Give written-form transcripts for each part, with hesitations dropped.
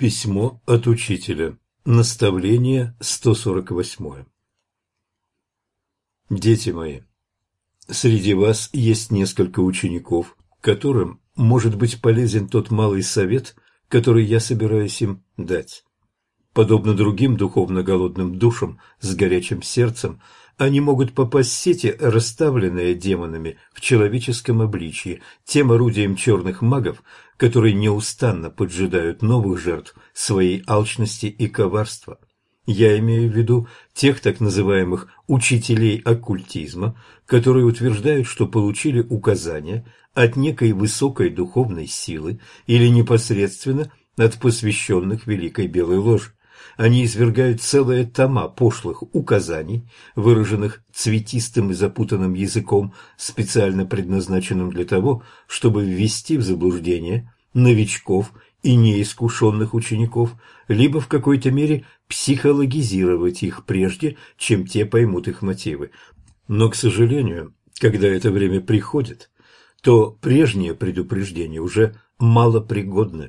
Письмо от учителя. Наставление 148. Дети мои, среди вас есть несколько учеников, которым может быть полезен тот малый совет, который я собираюсь им дать. Подобно другим духовно голодным душам с горячим сердцем, они могут попасть в сети, расставленные демонами в человеческом обличье, тем орудием черных магов, которые неустанно поджидают новых жертв своей алчности и коварства. Я имею в виду тех так называемых «учителей оккультизма», которые утверждают, что получили указания от некой высокой духовной силы или непосредственно от посвященных Великой Белой Ложи. Они извергают целые тома пошлых указаний, выраженных цветистым и запутанным языком, специально предназначенным для того, чтобы ввести в заблуждение новичков и неискушенных учеников, либо в какой-то мере психологизировать их прежде, чем те поймут их мотивы. Но, к сожалению, когда это время приходит, то прежние предупреждения уже малопригодны.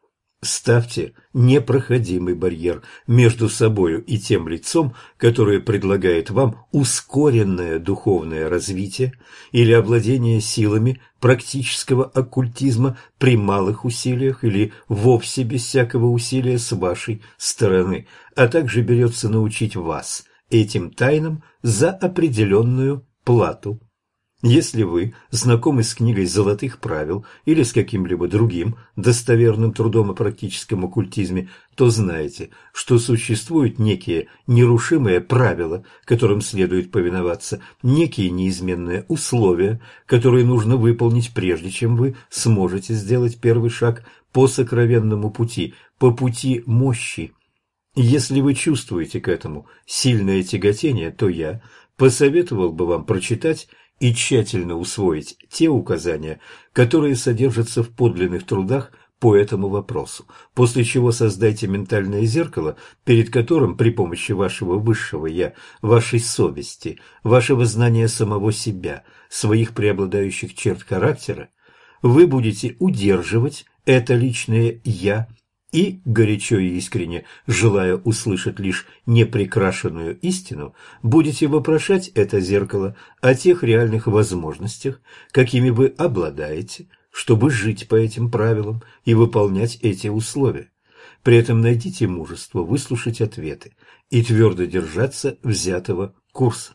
Ставьте непроходимый барьер между собою и тем лицом, которое предлагает вам ускоренное духовное развитие или овладение силами практического оккультизма при малых усилиях или вовсе без всякого усилия с вашей стороны, а также берется научить вас этим тайнам за определенную плату. Если вы знакомы с книгой «Золотых правил» или с каким-либо другим достоверным трудом о практическом оккультизме, то знаете, что существуют некие нерушимые правила, которым следует повиноваться, некие неизменные условия, которые нужно выполнить, прежде чем вы сможете сделать первый шаг по сокровенному пути, по пути мощи. Если вы чувствуете к этому сильное тяготение, то я посоветовал бы вам прочитать и тщательно усвоить те указания, которые содержатся в подлинных трудах по этому вопросу, после чего создайте ментальное зеркало, перед которым при помощи вашего высшего «я», вашей совести, вашего знания самого себя, своих преобладающих черт характера, вы будете удерживать это личное «я» и, горячо и искренне желая услышать лишь неприкрашенную истину, будете вопрошать это зеркало о тех реальных возможностях, какими вы обладаете, чтобы жить по этим правилам и выполнять эти условия. При этом найдите мужество выслушать ответы и твердо держаться взятого курса.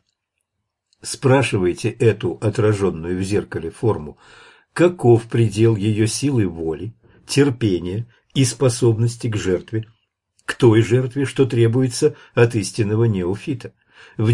Спрашивайте эту отраженную в зеркале форму, каков предел ее силы воли, терпения и способности к жертве, к той жертве, что требуется от истинного неофита. В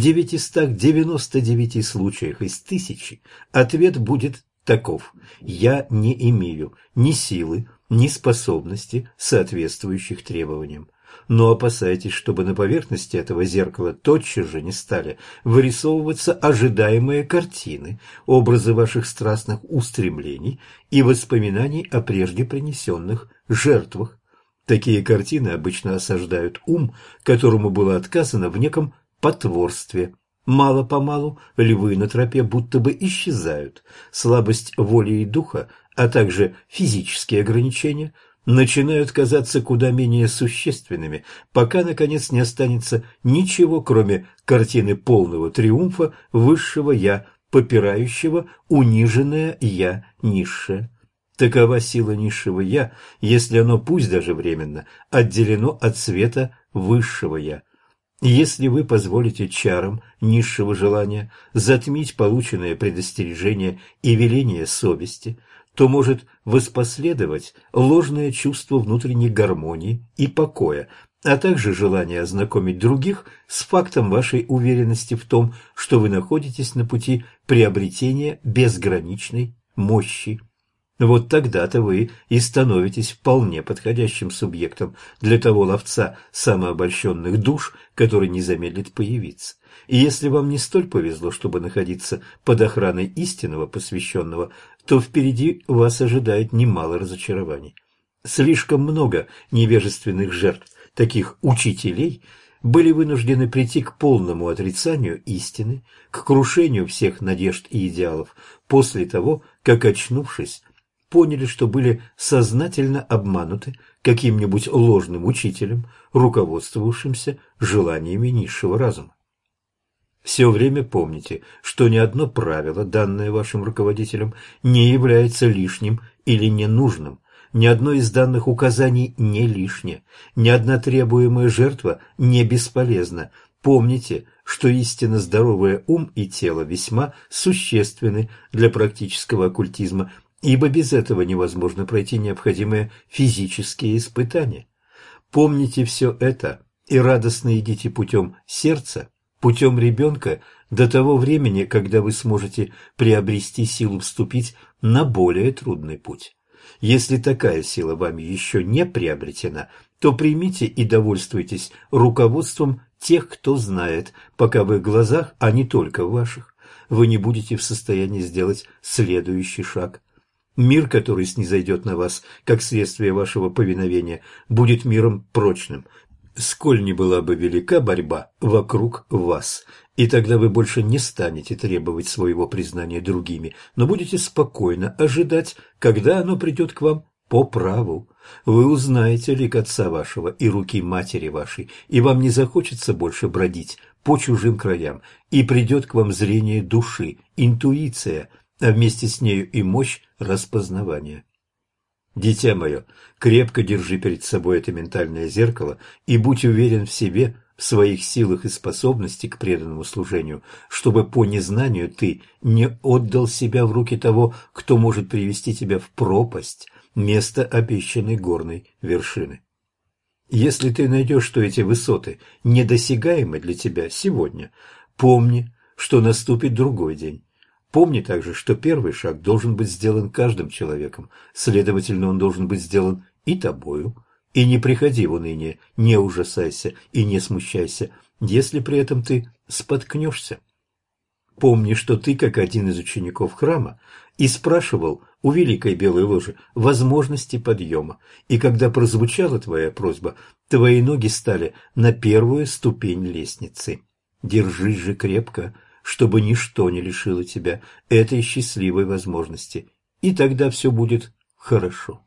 999 случаях из 1000 ответ будет таков: «Я не имею ни силы, ни способности, соответствующих требованиям». Но опасайтесь, чтобы на поверхности этого зеркала тотчас же не стали вырисовываться ожидаемые картины, образы ваших страстных устремлений и воспоминаний о прежде принесенных жертвах. Такие картины обычно осаждают ум, которому было отказано в неком потворстве. Мало-помалу львы на тропе будто бы исчезают, слабость воли и духа, а также физические ограничения начинают казаться куда менее существенными, пока, наконец, не останется ничего, кроме картины полного триумфа высшего «я», попирающего униженное «я» низшее. Такова сила низшего «я», если оно, пусть даже временно, отделено от света высшего «я». Если вы позволите чарам низшего желания затмить полученное предостережение и веление совести, то может воспоследовать ложное чувство внутренней гармонии и покоя, а также желание ознакомить других с фактом вашей уверенности в том, что вы находитесь на пути приобретения безграничной мощи. Вот тогда-то вы и становитесь вполне подходящим субъектом для того ловца самообольщенных душ, который не замедлит появиться. И если вам не столь повезло, чтобы находиться под охраной истинного посвященного, то впереди вас ожидает немало разочарований. Слишком много невежественных жертв, таких учителей, были вынуждены прийти к полному отрицанию истины, к крушению всех надежд и идеалов, после того, как, очнувшись, поняли, что были сознательно обмануты каким-нибудь ложным учителем, руководствовавшимся желаниями низшего разума. Все время помните, что ни одно правило, данное вашим руководителем, не является лишним или ненужным. Ни одно из данных указаний не лишнее, ни одна требуемая жертва не бесполезна. Помните, что истинно здоровый ум и тело весьма существенны для практического оккультизма, ибо без этого невозможно пройти необходимые физические испытания. Помните все это и радостно идите путем сердца, путем ребенка до того времени, когда вы сможете приобрести силу вступить на более трудный путь. Если такая сила вами еще не приобретена, то примите и довольствуйтесь руководством тех, кто знает, пока в их глазах, а не только в ваших, вы не будете в состоянии сделать следующий шаг. Мир, который снизойдет на вас, как следствие вашего повиновения, будет миром прочным, сколь ни была бы велика борьба вокруг вас, и тогда вы больше не станете требовать своего признания другими, но будете спокойно ожидать, когда оно придет к вам по праву. Вы узнаете лик отца вашего и руки матери вашей, и вам не захочется больше бродить по чужим краям, и придет к вам зрение души, интуиция, а вместе с нею и мощь распознавания. Дитя мое, крепко держи перед собой это ментальное зеркало и будь уверен в себе, в своих силах и способности к преданному служению, чтобы по незнанию ты не отдал себя в руки того, кто может привести тебя в пропасть, место обещанной горной вершины. Если ты найдешь, что эти высоты недосягаемы для тебя сегодня, помни, что наступит другой день. Помни также, что первый шаг должен быть сделан каждым человеком, следовательно, он должен быть сделан и тобою. И не приходи в уныние, не ужасайся и не смущайся, если при этом ты споткнешься. Помни, что ты, как один из учеников храма, и спрашивал у Великой Белой Ложи возможности подъема, и когда прозвучала твоя просьба, твои ноги стали на первую ступень лестницы. Держись же крепко, чтобы ничто не лишило тебя этой счастливой возможности, и тогда все будет хорошо.